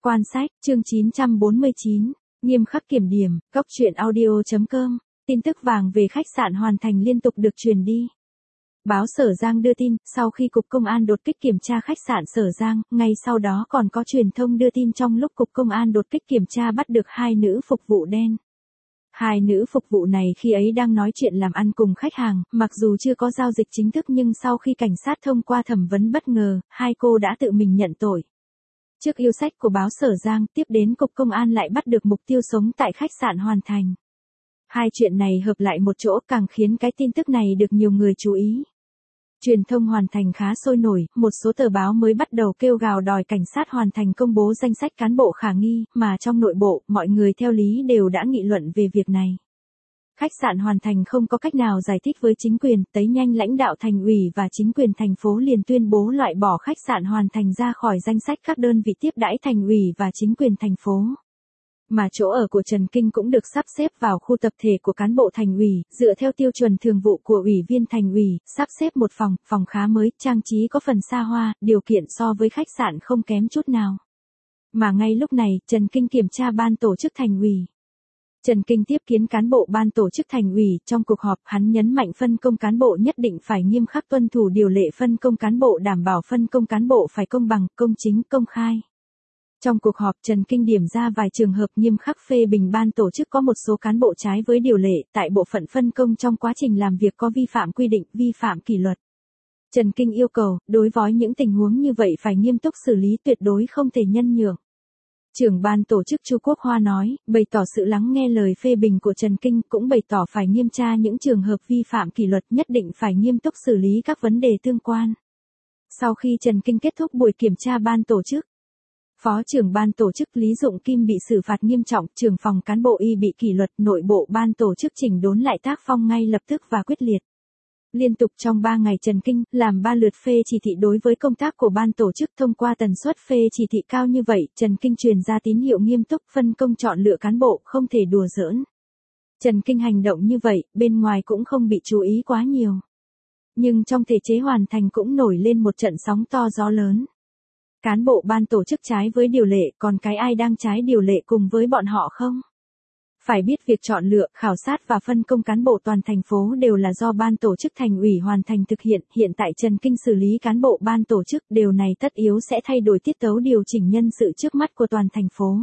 Quan sách, chương 949, nghiêm khắc kiểm điểm, góc truyện audio.com, tin tức vàng về khách sạn Hoàn Thành liên tục được truyền đi. Báo Sở Giang đưa tin, sau khi Cục Công an đột kích kiểm tra khách sạn Sở Giang, ngay sau đó còn có truyền thông đưa tin trong lúc Cục Công an đột kích kiểm tra bắt được hai nữ phục vụ đen. Hai nữ phục vụ này khi ấy đang nói chuyện làm ăn cùng khách hàng, mặc dù chưa có giao dịch chính thức nhưng sau khi cảnh sát thông qua thẩm vấn bất ngờ, hai cô đã tự mình nhận tội. Trước yêu sách của báo Sở Giang, tiếp đến Cục Công an lại bắt được mục tiêu sống tại khách sạn Hoàn Thành. Hai chuyện này hợp lại một chỗ càng khiến cái tin tức này được nhiều người chú ý. Truyền thông Hoàn Thành khá sôi nổi, một số tờ báo mới bắt đầu kêu gào đòi cảnh sát Hoàn Thành công bố danh sách cán bộ khả nghi, mà trong nội bộ, mọi người theo lý đều đã nghị luận về việc này. Khách sạn Hoàn Thành không có cách nào giải thích với chính quyền, tới nhanh lãnh đạo thành ủy và chính quyền thành phố liền tuyên bố loại bỏ khách sạn Hoàn Thành ra khỏi danh sách các đơn vị tiếp đãi thành ủy và chính quyền thành phố. Mà chỗ ở của Trần Kinh cũng được sắp xếp vào khu tập thể của cán bộ thành ủy, dựa theo tiêu chuẩn thường vụ của ủy viên thành ủy, sắp xếp một phòng khá mới, trang trí có phần xa hoa, điều kiện so với khách sạn không kém chút nào. Mà ngay lúc này, Trần Kinh kiểm tra ban tổ chức thành ủy. Trần Kinh tiếp kiến cán bộ ban tổ chức thành ủy, trong cuộc họp hắn nhấn mạnh phân công cán bộ nhất định phải nghiêm khắc tuân thủ điều lệ phân công cán bộ, đảm bảo phân công cán bộ phải công bằng, công chính, công khai. Trong cuộc họp Trần Kinh điểm ra vài trường hợp nghiêm khắc phê bình ban tổ chức có một số cán bộ trái với điều lệ, tại bộ phận phân công trong quá trình làm việc có vi phạm quy định, vi phạm kỷ luật. Trần Kinh yêu cầu, đối với những tình huống như vậy phải nghiêm túc xử lý, tuyệt đối không thể nhân nhượng. Trưởng ban tổ chức Chu Quốc Hoa nói, bày tỏ sự lắng nghe lời phê bình của Trần Kinh, cũng bày tỏ phải nghiêm tra những trường hợp vi phạm kỷ luật, nhất định phải nghiêm túc xử lý các vấn đề tương quan. Sau khi Trần Kinh kết thúc buổi kiểm tra ban tổ chức, Phó trưởng ban tổ chức Lý Dụng Kim bị xử phạt nghiêm trọng, trưởng phòng cán bộ Y bị kỷ luật, nội bộ ban tổ chức chỉnh đốn lại tác phong ngay lập tức và quyết liệt. Liên tục trong 3 ngày Trần Kinh làm 3 lượt phê chỉ thị đối với công tác của ban tổ chức, thông qua tần suất phê chỉ thị cao như vậy, Trần Kinh truyền ra tín hiệu nghiêm túc, phân công chọn lựa cán bộ, không thể đùa giỡn. Trần Kinh hành động như vậy, bên ngoài cũng không bị chú ý quá nhiều. Nhưng trong thể chế Hoàn Thành cũng nổi lên một trận sóng to gió lớn. Cán bộ ban tổ chức trái với điều lệ, còn cái ai đang trái điều lệ cùng với bọn họ không? Phải biết việc chọn lựa, khảo sát và phân công cán bộ toàn thành phố đều là do ban tổ chức thành ủy Hoàn Thành thực hiện, hiện tại Trần Kinh xử lý cán bộ ban tổ chức, điều này tất yếu sẽ thay đổi tiết tấu điều chỉnh nhân sự trước mắt của toàn thành phố.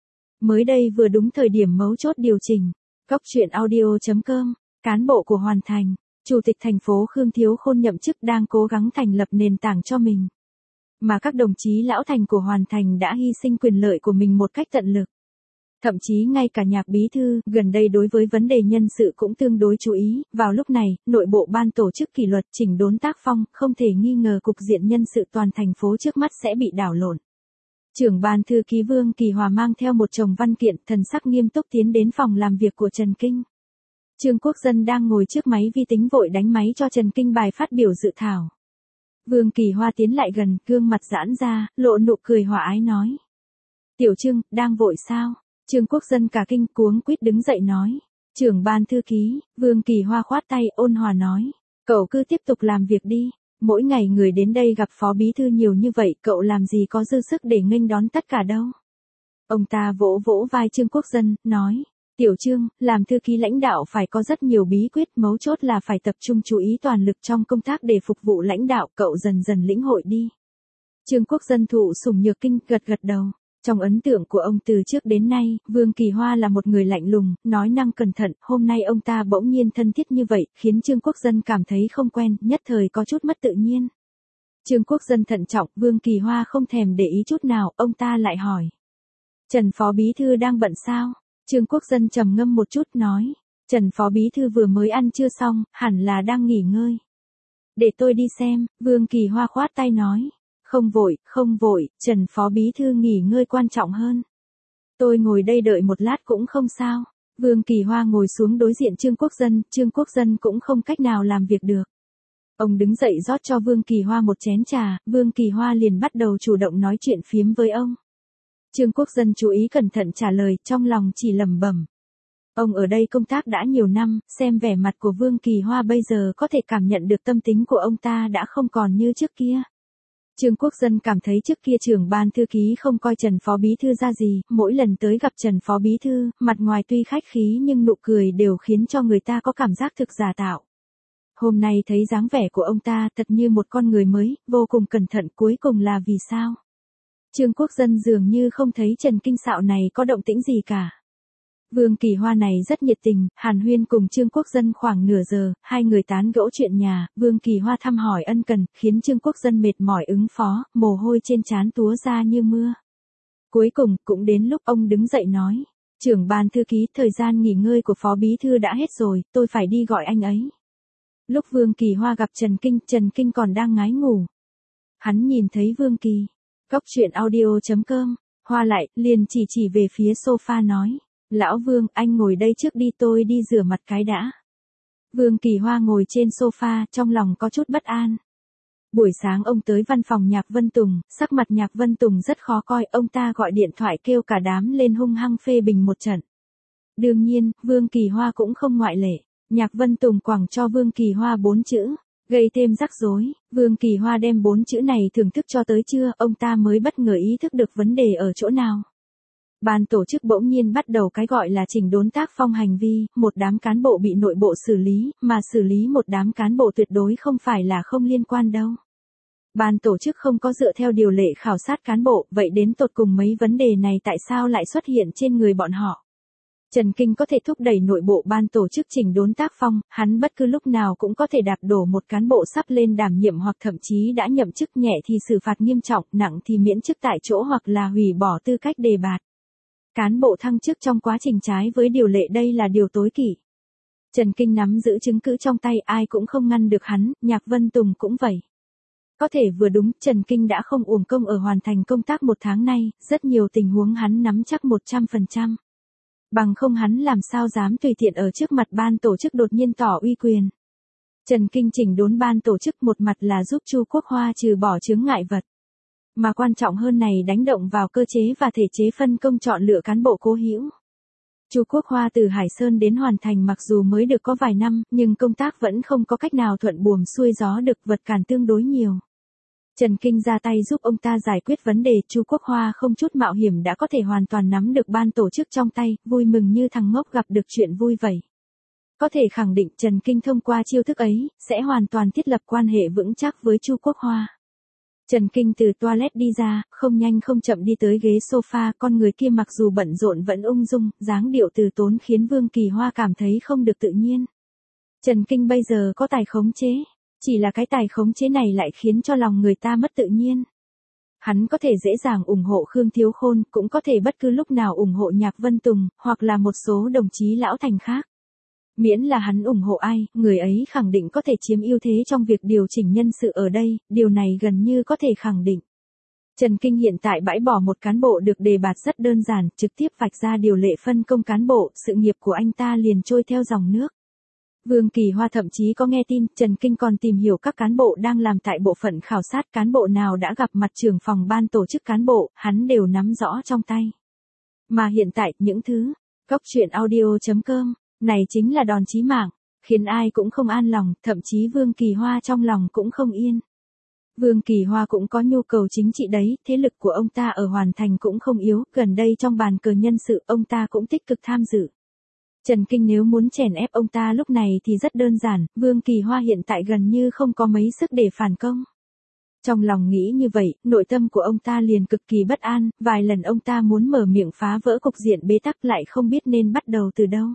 Mới đây vừa đúng thời điểm mấu chốt điều chỉnh. Góc truyện audio.com, cán bộ của Hoàn Thành, Chủ tịch thành phố Khương Thiếu Khôn nhậm chức đang cố gắng thành lập nền tảng cho mình. Mà các đồng chí lão thành của Hoàn Thành đã hy sinh quyền lợi của mình một cách tận lực. Thậm chí ngay cả Nhạc bí thư, gần đây đối với vấn đề nhân sự cũng tương đối chú ý, vào lúc này, nội bộ ban tổ chức kỷ luật chỉnh đốn tác phong, không thể nghi ngờ cục diện nhân sự toàn thành phố trước mắt sẽ bị đảo lộn. Trưởng ban thư ký Vương Kỳ Hòa mang theo một chồng văn kiện, thần sắc nghiêm túc tiến đến phòng làm việc của Trần Kinh. Trương Quốc Dân đang ngồi trước máy vi tính vội đánh máy cho Trần Kinh bài phát biểu dự thảo. Vương Kỳ Hoa tiến lại gần, gương mặt giãn ra, lộ nụ cười hòa ái nói. Tiểu Trương, đang vội sao? Trương Quốc Dân cả kinh cuống quýt đứng dậy nói. Trưởng ban thư ký, Vương Kỳ Hoa khoát tay ôn hòa nói. Cậu cứ tiếp tục làm việc đi. Mỗi ngày người đến đây gặp phó bí thư nhiều như vậy, cậu làm gì có dư sức để nghênh đón tất cả đâu. Ông ta vỗ vỗ vai Trương Quốc Dân, nói. Tiểu Trương, làm thư ký lãnh đạo phải có rất nhiều bí quyết, mấu chốt là phải tập trung chú ý toàn lực trong công tác để phục vụ lãnh đạo, cậu dần dần lĩnh hội đi. Trương Quốc Dân thụ sủng nhược kinh, gật gật đầu. Trong ấn tượng của ông từ trước đến nay, Vương Kỳ Hoa là một người lạnh lùng, nói năng cẩn thận, hôm nay ông ta bỗng nhiên thân thiết như vậy, khiến Trương Quốc Dân cảm thấy không quen, nhất thời có chút mất tự nhiên. Trương Quốc Dân thận trọng, Vương Kỳ Hoa không thèm để ý chút nào, ông ta lại hỏi. Trần Phó Bí Thư đang bận sao? Trương Quốc Dân trầm ngâm một chút nói. Trần Phó Bí Thư vừa mới ăn trưa xong, hẳn là đang nghỉ ngơi. Để tôi đi xem, Vương Kỳ Hoa khoát tay nói. Không vội, Trần Phó Bí Thư nghỉ ngơi quan trọng hơn. Tôi ngồi đây đợi một lát cũng không sao. Vương Kỳ Hoa ngồi xuống đối diện Trương Quốc Dân cũng không cách nào làm việc được. Ông đứng dậy rót cho Vương Kỳ Hoa một chén trà, Vương Kỳ Hoa liền bắt đầu chủ động nói chuyện phiếm với ông. Trương Quốc Dân chú ý cẩn thận trả lời, trong lòng chỉ lẩm bẩm. Ông ở đây công tác đã nhiều năm, xem vẻ mặt của Vương Kỳ Hoa bây giờ có thể cảm nhận được tâm tính của ông ta đã không còn như trước kia. Trương Quốc Dân cảm thấy trước kia trưởng ban thư ký không coi Trần Phó Bí Thư ra gì, mỗi lần tới gặp Trần Phó Bí Thư, mặt ngoài tuy khách khí nhưng nụ cười đều khiến cho người ta có cảm giác thực giả tạo. Hôm nay thấy dáng vẻ của ông ta thật như một con người mới, vô cùng cẩn thận, cuối cùng là vì sao? Trương Quốc Dân dường như không thấy Trần Kinh Sạo này có động tĩnh gì cả. Vương Kỳ Hoa này rất nhiệt tình, hàn huyên cùng Trương Quốc Dân khoảng nửa giờ, hai người tán gẫu chuyện nhà, Vương Kỳ Hoa thăm hỏi ân cần, khiến Trương Quốc Dân mệt mỏi ứng phó, mồ hôi trên trán túa ra như mưa. Cuối cùng, cũng đến lúc ông đứng dậy nói, trưởng ban thư ký, thời gian nghỉ ngơi của Phó Bí Thư đã hết rồi, tôi phải đi gọi anh ấy. Lúc Vương Kỳ Hoa gặp Trần Kinh còn đang ngái ngủ. Hắn nhìn thấy Vương Kỳ, Cóc Truyện Audio.com, Hoa lại, liền chỉ về phía sofa nói. Lão Vương, anh ngồi đây trước đi, tôi đi rửa mặt cái đã. Vương Kỳ Hoa ngồi trên sofa, trong lòng có chút bất an. Buổi sáng ông tới văn phòng Nhạc Vân Tùng, sắc mặt Nhạc Vân Tùng rất khó coi, ông ta gọi điện thoại kêu cả đám lên hung hăng phê bình một trận. Đương nhiên, Vương Kỳ Hoa cũng không ngoại lệ. Nhạc Vân Tùng quẳng cho Vương Kỳ Hoa 4 chữ, gây thêm rắc rối. Vương Kỳ Hoa đem 4 chữ này thưởng thức cho tới trưa, ông ta mới bất ngờ ý thức được vấn đề ở chỗ nào. Ban tổ chức bỗng nhiên bắt đầu cái gọi là chỉnh đốn tác phong hành vi, một đám cán bộ bị nội bộ xử lý, mà xử lý một đám cán bộ tuyệt đối không phải là không liên quan đâu. Ban tổ chức không có dựa theo điều lệ khảo sát cán bộ, vậy đến tột cùng mấy vấn đề này tại sao lại xuất hiện trên người bọn họ? Trần Kinh có thể thúc đẩy nội bộ ban tổ chức chỉnh đốn tác phong, hắn bất cứ lúc nào cũng có thể đạp đổ một cán bộ sắp lên đảm nhiệm hoặc thậm chí đã nhậm chức, nhẹ thì xử phạt nghiêm trọng, nặng thì miễn chức tại chỗ hoặc là hủy bỏ tư cách đề bạt. Cán bộ thăng chức trong quá trình trái với điều lệ, đây là điều tối kỵ. Trần Kinh nắm giữ chứng cứ trong tay, ai cũng không ngăn được hắn, Nhạc Vân Tùng cũng vậy. Có thể vừa đúng, Trần Kinh đã không uổng công ở hoàn thành công tác 1 tháng nay, rất nhiều tình huống hắn nắm chắc 100%. Bằng không hắn làm sao dám tùy tiện ở trước mặt ban tổ chức đột nhiên tỏ uy quyền. Trần Kinh chỉnh đốn ban tổ chức, một mặt là giúp Chu Quốc Hoa trừ bỏ chướng ngại vật. Mà quan trọng hơn này, đánh động vào cơ chế và thể chế phân công chọn lựa cán bộ cố hữu. Chu Quốc Hoa từ Hải Sơn đến Hoàn Thành mặc dù mới được có vài năm, nhưng công tác vẫn không có cách nào thuận buồm xuôi gió được, vật cản tương đối nhiều. Trần Kinh ra tay giúp ông ta giải quyết vấn đề, Chu Quốc Hoa không chút mạo hiểm đã có thể hoàn toàn nắm được ban tổ chức trong tay, vui mừng như thằng ngốc gặp được chuyện vui vậy. Có thể khẳng định Trần Kinh thông qua chiêu thức ấy, sẽ hoàn toàn thiết lập quan hệ vững chắc với Chu Quốc Hoa. Trần Kinh từ toilet đi ra, không nhanh không chậm đi tới ghế sofa, con người kia mặc dù bận rộn vẫn ung dung, dáng điệu từ tốn khiến Vương Kỳ Hoa cảm thấy không được tự nhiên. Trần Kinh bây giờ có tài khống chế, chỉ là cái tài khống chế này lại khiến cho lòng người ta mất tự nhiên. Hắn có thể dễ dàng ủng hộ Khương Thiếu Khôn, cũng có thể bất cứ lúc nào ủng hộ Nhạc Vân Tùng, hoặc là một số đồng chí lão thành khác. Miễn là hắn ủng hộ ai, người ấy khẳng định có thể chiếm ưu thế trong việc điều chỉnh nhân sự ở đây, điều này gần như có thể khẳng định. Trần Kinh hiện tại bãi bỏ một cán bộ được đề bạt rất đơn giản, trực tiếp vạch ra điều lệ phân công cán bộ, sự nghiệp của anh ta liền trôi theo dòng nước. Vương Kỳ Hoa thậm chí có nghe tin, Trần Kinh còn tìm hiểu các cán bộ đang làm tại bộ phận khảo sát, cán bộ nào đã gặp mặt trưởng phòng ban tổ chức cán bộ, hắn đều nắm rõ trong tay. Mà hiện tại, những thứ, Cóc Truyện Audio.com, này chính là đòn chí mạng, khiến ai cũng không an lòng, thậm chí Vương Kỳ Hoa trong lòng cũng không yên. Vương Kỳ Hoa cũng có nhu cầu chính trị đấy, thế lực của ông ta ở Hoàn Thành cũng không yếu, gần đây trong bàn cờ nhân sự ông ta cũng tích cực tham dự. Trần Kinh nếu muốn chèn ép ông ta lúc này thì rất đơn giản, Vương Kỳ Hoa hiện tại gần như không có mấy sức để phản công. Trong lòng nghĩ như vậy, nội tâm của ông ta liền cực kỳ bất an, vài lần ông ta muốn mở miệng phá vỡ cục diện bế tắc lại không biết nên bắt đầu từ đâu.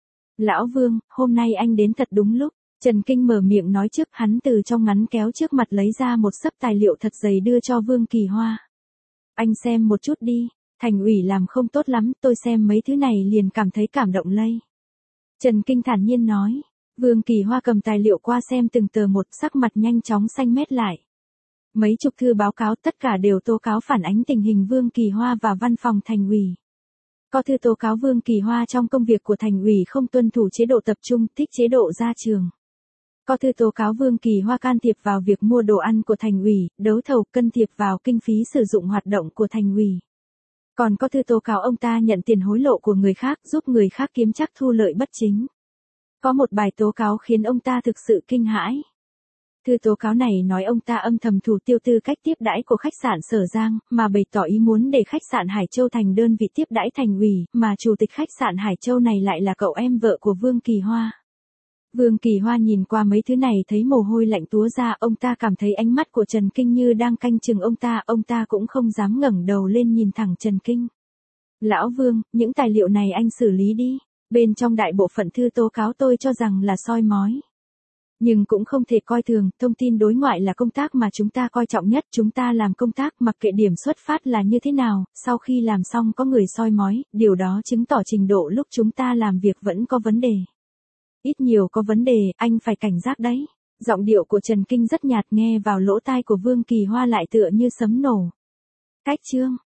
Lão Vương, hôm nay anh đến thật đúng lúc. Trần Kinh mở miệng nói trước, hắn từ trong ngắn kéo trước mặt lấy ra một xấp tài liệu thật dày đưa cho Vương Kỳ Hoa. Anh xem một chút đi, thành ủy làm không tốt lắm, tôi xem mấy thứ này liền cảm thấy cảm động lây. Trần Kinh thản nhiên nói. Vương Kỳ Hoa cầm tài liệu qua xem từng tờ một, sắc mặt nhanh chóng xanh mét lại. Mấy chục thư báo cáo tất cả đều tố cáo phản ánh tình hình Vương Kỳ Hoa và văn phòng thành ủy. Có thư tố cáo Vương Kỳ Hoa trong công việc của thành ủy không tuân thủ chế độ tập trung, thích chế độ ra trường. Có thư tố cáo Vương Kỳ Hoa can thiệp vào việc mua đồ ăn của thành ủy, đấu thầu, can thiệp vào kinh phí sử dụng hoạt động của thành ủy. Còn có thư tố cáo ông ta nhận tiền hối lộ của người khác, giúp người khác kiếm trác thu lợi bất chính. Có một bài tố cáo khiến ông ta thực sự kinh hãi. Thư tố cáo này nói ông ta âm thầm thủ tiêu tư cách tiếp đãi của khách sạn Sở Giang, mà bày tỏ ý muốn để khách sạn Hải Châu thành đơn vị tiếp đãi thành ủy, mà chủ tịch khách sạn Hải Châu này lại là cậu em vợ của Vương Kỳ Hoa. Vương Kỳ Hoa nhìn qua mấy thứ này thấy mồ hôi lạnh túa ra, ông ta cảm thấy ánh mắt của Trần Kinh như đang canh chừng ông ta cũng không dám ngẩng đầu lên nhìn thẳng Trần Kinh. Lão Vương, những tài liệu này anh xử lý đi, bên trong đại bộ phận thư tố cáo tôi cho rằng là soi mói. Nhưng cũng không thể coi thường, thông tin đối ngoại là công tác mà chúng ta coi trọng nhất, chúng ta làm công tác mặc kệ điểm xuất phát là như thế nào, sau khi làm xong có người soi mói, điều đó chứng tỏ trình độ lúc chúng ta làm việc vẫn có vấn đề. Ít nhiều có vấn đề, anh phải cảnh giác đấy. Giọng điệu của Trần Kinh rất nhạt, nghe vào lỗ tai của Vương Kỳ Hoa lại tựa như sấm nổ. Cách chương